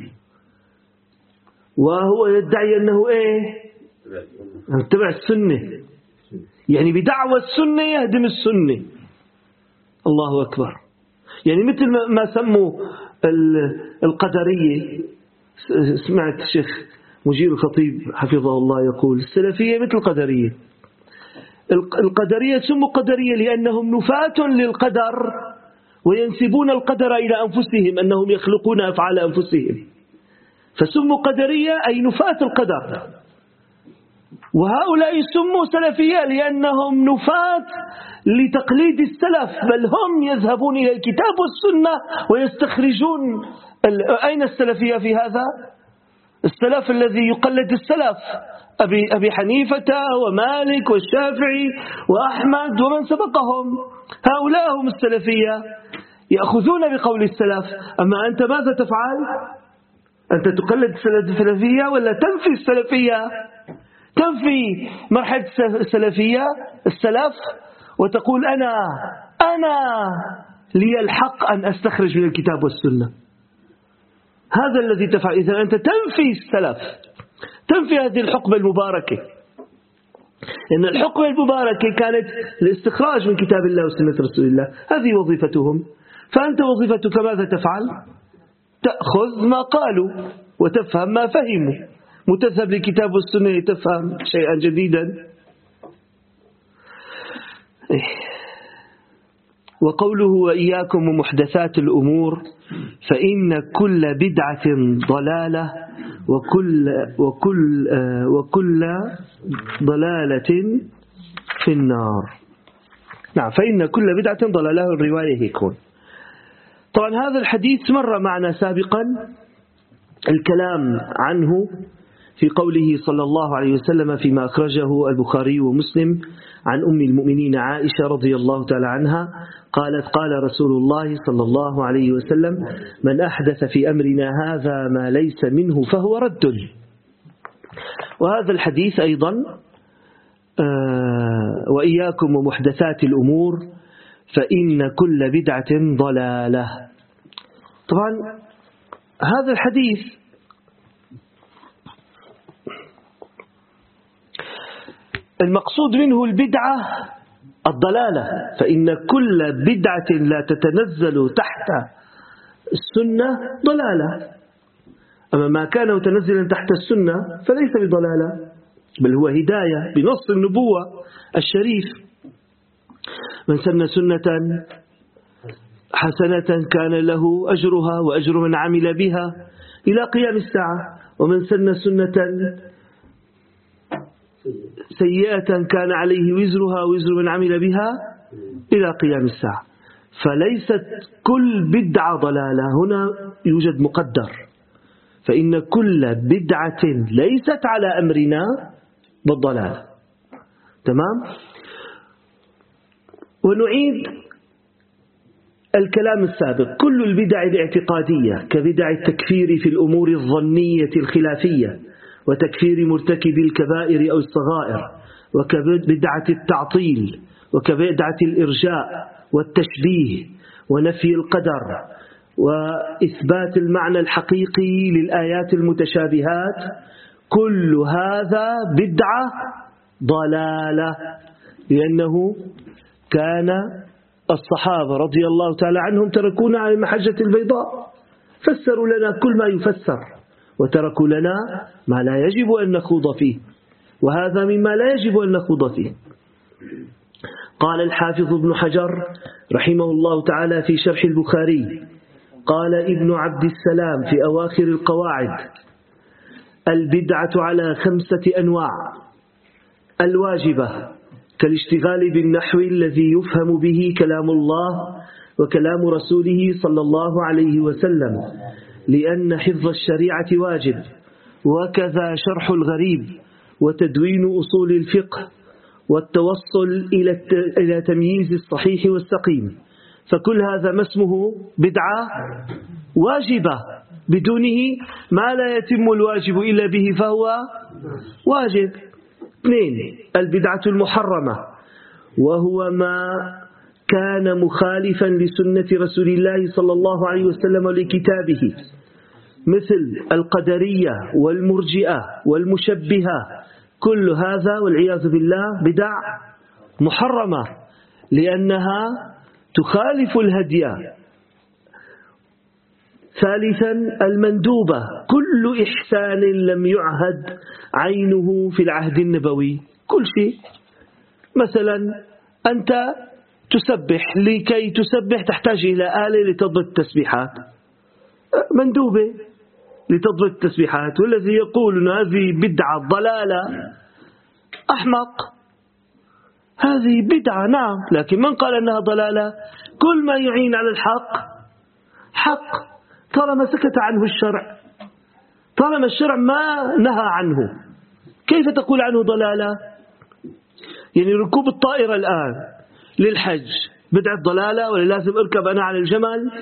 وهو يدعي أنه إيه اتبع السنة، يعني بدعوى السنة يهدم السنة. الله أكبر. يعني مثل ما سموا القدرية، سمعت الشيخ مجير الخطيب حفظه الله يقول السلفية مثل القدرية. القدرية سموا قدرية لأنهم نفاة للقدر وينسبون القدر إلى أنفسهم أنهم يخلقون أفعال أنفسهم، فسموا قدرية أي نفاة القدر. وهؤلاء سموا سلفية لأنهم نفاة لتقليد السلف، بل هم يذهبون إلى الكتاب والسنة ويستخرجون. أين السلفية في هذا؟ السلف الذي يقلد السلف أبي, أبي حنيفة ومالك والشافعي وأحمد ومن سبقهم، هؤلاء هم السلفية، يأخذون بقول السلف. أما أنت ماذا تفعل؟ أنت تقلد السلفية ولا تنفي السلفية؟ تنفي مرحلة السلفية السلف وتقول أنا أنا لي الحق أن أستخرج من الكتاب والسنة. هذا الذي تفعل. إذا أنت تنفي السلف، تنفي هذه الحقبة المباركة، إن الحقبة المباركة كانت الاستخراج من كتاب الله وسنة رسول الله، هذه وظيفتهم. فأنت وظيفتك ماذا تفعل؟ تأخذ ما قالوا وتفهم ما فهموا، متذهب للكتاب والسنة تفهم شيئا جديدا. وقوله وإياكم ومحدثات الأمور فإن كل بدعة ضلالة وكل, وكل, وكل ضلالة في النار. نعم، فإن كل بدعة ضلالة، الرواية يكون. طبعا هذا الحديث مر معنا سابقا الكلام عنه في قوله صلى الله عليه وسلم فيما أخرجه البخاري ومسلم عن أم المؤمنين عائشة رضي الله تعالى عنها قالت قال رسول الله صلى الله عليه وسلم من أحدث في أمرنا هذا ما ليس منه فهو رد. وهذا الحديث أيضا آه وإياكم ومحدثات الأمور فإن كل بدعة ضلالة. طبعا هذا الحديث المقصود منه البدعة الضلالة، فإن كل بدعة لا تتنزل تحت السنة ضلالة، أما ما كان متنزلا تحت السنة فليس بضلالة بل هو هداية بنص النبوة الشريف. من سن سنة حسنة كان له أجرها وأجر من عمل بها إلى قيام الساعة، ومن سن سنة سيئة كان عليه وزرها وزر من عمل بها إلى قيام الساعة. فليست كل بدعة ضلالة، هنا يوجد مقدر، فإن كل بدعة ليست على أمرنا بالضلالة. تمام. ونعيد الكلام السابق. كل البدع الاعتقادية كبدع التكفير في الأمور الظنية الخلافية وتكفير مرتكب الكبائر أو الصغائر، وكبدعة التعطيل، وكبدعة الإرجاء والتشبيه ونفي القدر وإثبات المعنى الحقيقي للآيات المتشابهات، كل هذا بدعة ضلالة، لأنه كان الصحابة رضي الله تعالى عنهم تركونا على المحجة البيضاء، فسروا لنا كل ما يفسر وتركوا لنا ما لا يجب أن نخوض فيه، وهذا مما لا يجب أن نخوض فيه. قال الحافظ ابن حجر رحمه الله تعالى في شرح البخاري قال ابن عبد السلام في أواخر القواعد: البدعة على خمسة أنواع: الواجبة كالاشتغال بالنحو الذي يفهم به كلام الله وكلام رسوله صلى الله عليه وسلم، لأن حفظ الشريعة واجب، وكذا شرح الغريب وتدوين أصول الفقه والتوصل إلى إلى تمييز الصحيح والسقيم، فكل هذا ما اسمه بدعة واجبة، بدونه ما لا يتم الواجب إلا به فهو واجب. اثنين، البدعة المحرمة، وهو ما كان مخالفا لسنة رسول الله صلى الله عليه وسلم ولكتابه، مثل القدرية والمرجئة والمشبهة، كل هذا والعياذ بالله بدع محرمة، لأنها تخالف الهدي. ثالثا، المندوبة، كل إحسان لم يعهد عينه في العهد النبوي، كل شيء. مثلا أنت تسبح، لكي تسبح تحتاج إلى آلة لتضبط التسبيحات، مندوبة لتضبط التسبيحات، والذي يقول أن هذه بدعة ضلالة أحمق. هذه بدعة نعم، لكن من قال أنها ضلالة؟ كل ما يعين على الحق حق، طالما سكت عنه الشرع، طالما الشرع ما نهى عنه، كيف تقول عنه ضلالة؟ يعني ركوب الطائرة الآن للحج بدعة ضلالة، ولا لازم أركب أنا على الجمل؟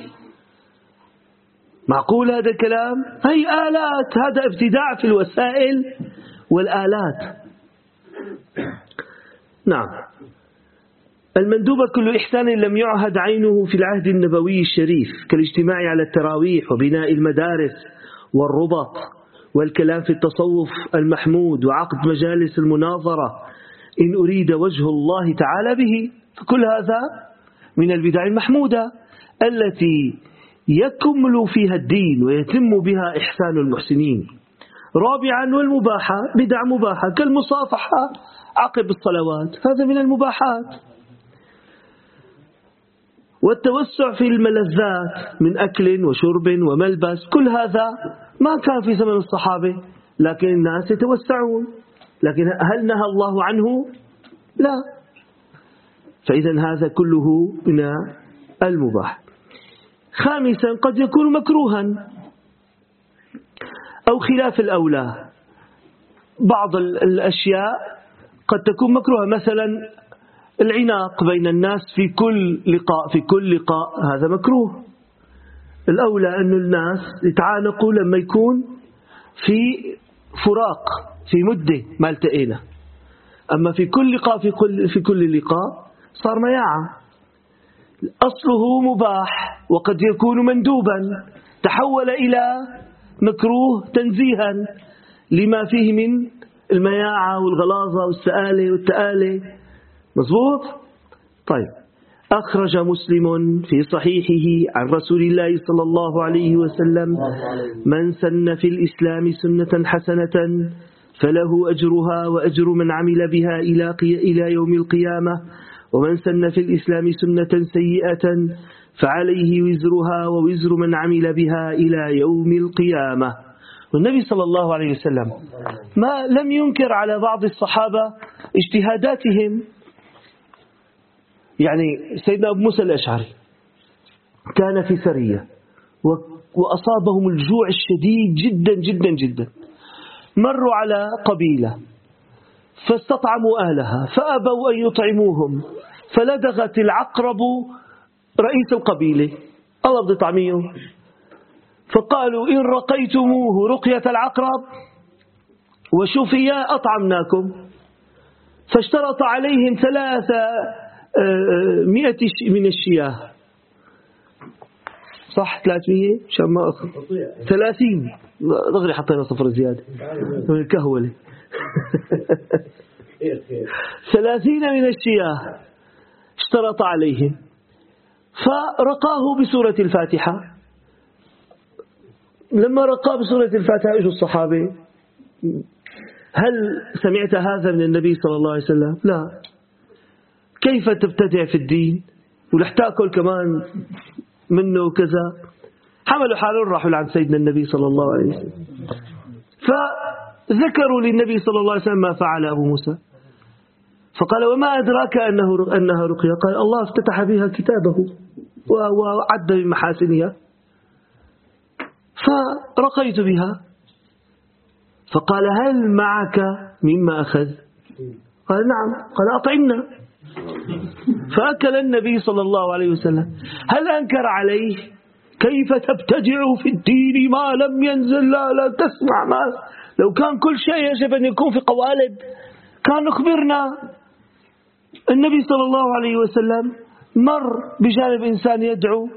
معقول هذا الكلام؟ هي آلات، هذا ابتداع في الوسائل والآلات. نعم. المندوبة كل إحسان لم يعهد عينه في العهد النبوي الشريف، كالاجتماع على التراويح وبناء المدارس والربط والكلام في التصوف المحمود وعقد مجالس المناظرة إن أريد وجه الله تعالى به، فكل هذا من البدع المحمودة التي يكمل فيها الدين ويتم بها إحسان المحسنين. رابعا، والمباحة، بدع مباحة كالمصافحة عقب الصلوات، هذا من المباحات. والتوسع في الملذات من أكل وشرب وملبس، كل هذا ما كان في زمن الصحابة، لكن الناس يتوسعون، لكن هل نهى الله عنه؟ لا. فإذا هذا كله من المباح. خامسا، قد يكون مكروها أو خلاف الأولى، بعض الأشياء قد تكون مكروهة، مثلا العناق بين الناس في كل لقاء في كل لقاء هذا مكروه. الأولى أن الناس يتعانقوا لما يكون في فراق، في مدة ما التقينا، أما في كل لقاء في كل في كل لقاء صار مياعة. أصله مباح وقد يكون مندوبا، تحول إلى مكروه تنزيها لما فيه من المياعة والغلاظة والسآلة والتآلة. مظبوط؟ طيب. أخرج مسلم في صحيحه عن رسول الله صلى الله عليه وسلم: من سن في الإسلام سنة حسنة فله أجرها وأجر من عمل بها إلى إلى يوم القيامة، ومن سن في الإسلام سنة سيئة فعليه وزرها ووزر من عمل بها إلى يوم القيامة. والنبي صلى الله عليه وسلم ما لم ينكر على بعض الصحابة اجتهاداتهم. يعني سيدنا أبو موسى الأشعري كان في سرية وأصابهم الجوع الشديد جدا جدا جدا، مروا على قبيلة فاستطعموا أهلها فأبوا أن يطعموهم، فلدغت العقرب رئيس القبيلة، الله بدي طعميه، فقالوا: إن رقيتموه رقية العقرب وشفيا أطعمناكم. فاشترط عليهم ثلاثة مئة من الشياه، صح ثلاثمية عشان ما أخذ ثلاثين، دغري حطينا صفر زيادة من الكهولة ثلاثين من الشياه اشترط عليهم، فرقاه بسورة الفاتحة. لما رقاه بسورة الفاتحة اجوا الصحابة: هل سمعت هذا من النبي صلى الله عليه وسلم؟ لا. كيف تبتدع في الدين ولح تأكل كمان منه وكذا؟ حملوا حالهم راحوا لعند سيدنا النبي صلى الله عليه وسلم، فذكروا للنبي صلى الله عليه وسلم ما فعل أبو موسى، فقال: وما أدراك أنه أنها رقية؟ قال: الله افتتح بها كتابه. وعد من محاسنها، فرقيت بها. فقال هل معك مما أخذ؟ قال نعم. قال أطعمنا. فأكل النبي صلى الله عليه وسلم. هل أنكر عليه؟ كيف تبتدع في الدين ما لم ينزل؟ لا لا تسمع، ما لو كان كل شيء يجب أن يكون في قوالب كان أخبرنا. النبي صلى الله عليه وسلم مر بجانب إنسان يدعو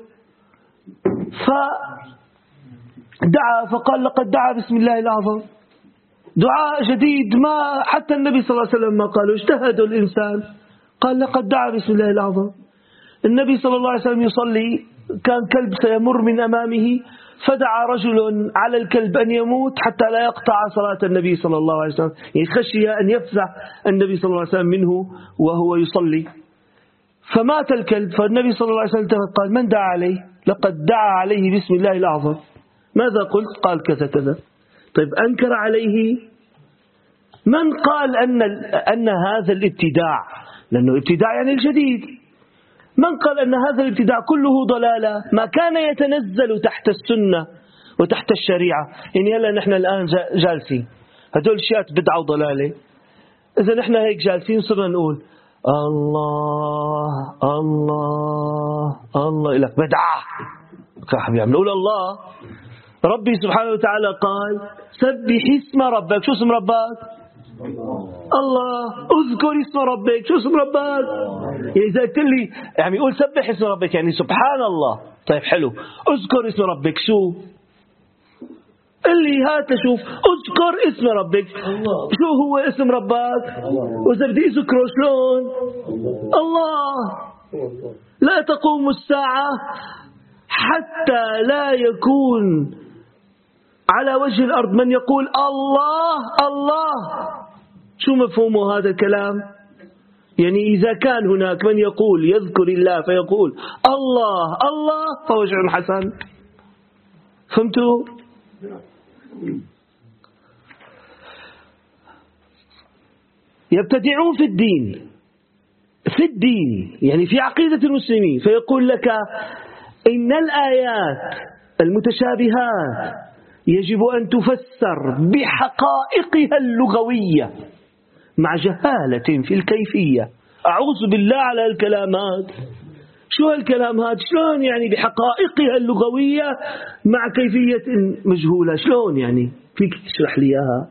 فدعا، فقال لقد دعا بسم الله الأعظم. دعاء جديد ما حتى النبي صلى الله عليه وسلم ما قالوا، اجتهدوا الإنسان، قال لقد دعا بسم الله الأعظم. النبي صلى الله عليه وسلم يصلي، كان كلب سيمر من أمامه فدعا رجل على الكلب أن يموت حتى لا يقطع صلاة النبي صلى الله عليه وسلم، يعني خشي أن يفزع النبي صلى الله عليه وسلم منه وهو يصلي، فمات الكلب. فالنبي صلى الله عليه وسلم قال من دعا عليه؟ لقد دعا عليه بسم الله الأعظم. ماذا قلت؟ قال كذا كذا. طيب أنكر عليه من؟ قال أن أن هذا الابتداع، لأنه ابتداع يعني الجديد، من قال أن هذا الابتداع كله ضلالة ما كان يتنزل تحت السنة وتحت الشريعة؟ يعني هلا نحن الآن جالسين هدول شيات بدعة وضلالة، إذا نحن هيك جالسين صرنا نقول الله الله الله لك بدعة، صاحب يعمل نقول الله. ربي سبحانه وتعالى قال سبح اسم ربك. شو اسم ربك؟ الله. اذكر اسم ربك. شو اسم ربك؟ يعني إذا قلت لي يعني يقول سبح اسم ربك يعني سبحان الله، طيب حلو، اذكر اسم ربك شو؟ اللي هات شوف اذكر اسم ربك الله. شو هو اسم ربك؟ وإذا بدي اذكره شلون؟ الله. لا تقوم الساعة حتى لا يكون على وجه الأرض من يقول الله الله. شو مفهوم هذا الكلام؟ يعني إذا كان هناك من يقول يذكر الله فيقول الله الله فهو شيء حسن. فهمتوا؟ يبتدعون في الدين، في الدين يعني في عقيدة المسلمين، فيقول لك إن الآيات المتشابهات يجب أن تفسر بحقائقها اللغوية مع جهالة في الكيفية. أعوذ بالله على الكلامات. شو هالكلامات؟ شلون يعني بحقائقها اللغوية مع كيفية مجهولة؟ شلون يعني؟ فيك تشرح لي إياها؟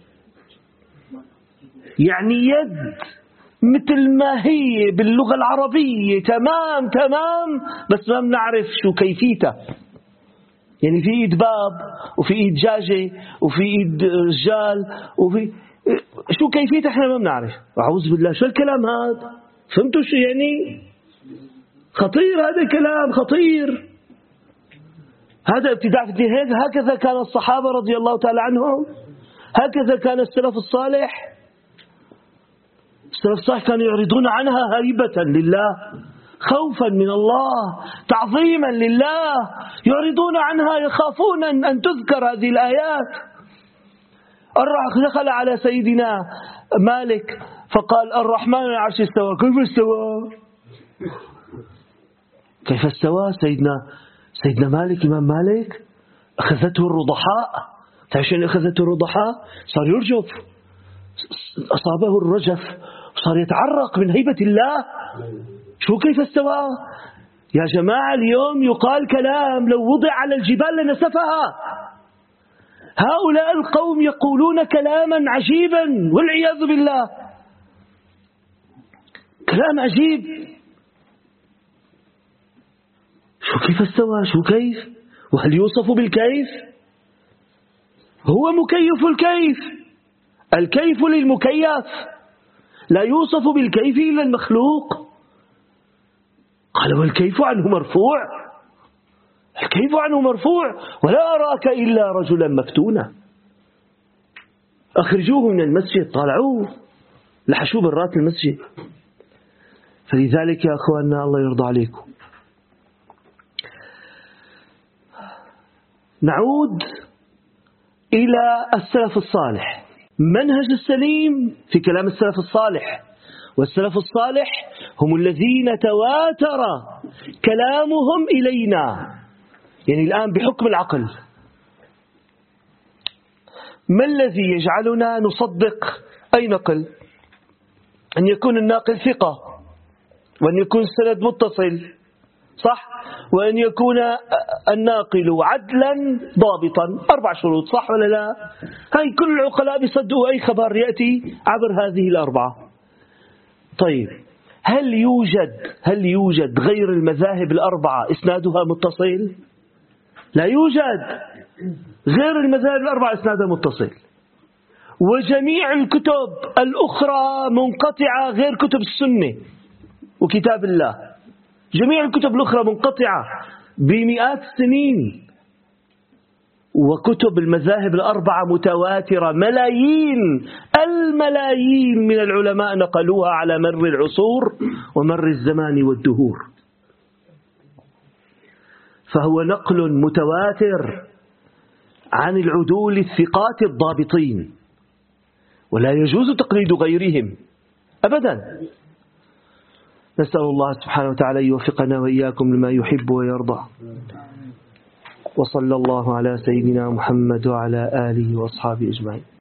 يعني يد مثل ما هي باللغة العربية تمام تمام، بس ما بنعرف شو كيفيتها. يعني في ايد باب وفي ايد دجاجة وفي ايد رجال وفي شو كيفيتها احنا ما بنعرف. أعوذ بالله، شو الكلام هذا؟ فهمتوا شو يعني؟ خطير هذا الكلام، خطير. هذا ابتداع في الدين. هكذا كان الصحابة رضي الله تعالى عنهم، هكذا كان السلف الصالح. السلف الصالح كانوا يعرضون عنها هيبة لله، خوفا من الله، تعظيما لله، يعرضون عنها يخافون أن تذكر هذه الآيات. دخل على سيدنا مالك فقال الرحمن على العرش استوى. كيف استوى؟ كيف استوى؟ سيدنا سيدنا مالك إمام مالك أخذته الرضحاء. تعرفين أخذته الرضحاء؟ صار يرجف، أصابه الرجف وصار يتعرق من هيبة الله. شو كيف استوى؟ يا جماعة اليوم يقال كلام لو وضع على الجبال لنسفها. هؤلاء القوم يقولون كلاما عجيبا والعياذ بالله، كلام عجيب. شو كيف استوى؟ شو كيف؟ وهل يوصف بالكيف؟ هو مكيف الكيف، الكيف للمكيف، لا يوصف بالكيف إلا المخلوق. قال والكيف عنه مرفوع، الكيف عنه مرفوع، ولا أراك إلا رجلا مفتونا. أخرجوه من المسجد، طالعوه لحشوه برات المسجد. فلذلك يا أخواننا الله يرضى عليكم، نعود إلى السلف الصالح. منهج السليم في كلام السلف الصالح، والسلف الصالح هم الذين تواتر كلامهم إلينا، يعني الآن بحكم العقل ما الذي يجعلنا نصدق أي نقل؟ أن يكون الناقل ثقة، وأن يكون السند متصل، صح؟ وأن يكون الناقل عدلا ضابطا، أربع شروط، صح ولا لا؟ هاي كل العقلاء بيصدقوا أي خبر يأتي عبر هذه الأربعة. طيب هل يوجد هل يوجد غير المذاهب الأربعة إسنادها متصل؟ لا يوجد غير المذاهب الأربعة إسنادها متصل، وجميع الكتب الأخرى منقطعة غير كتب السنة وكتاب الله. جميع الكتب الأخرى منقطعة بمئات السنين، وكتب المذاهب الأربعة متواترة، ملايين الملايين من العلماء نقلوها على مر العصور ومر الزمان والدهور. فهو نقل متواتر عن العدول الثقات الضابطين، ولا يجوز تقليد غيرهم أبدا. نسأل الله سبحانه وتعالى يوفقنا وإياكم لما يحب ويرضى. وصلى الله على سيدنا محمد وعلى آله وأصحابه أجمعين.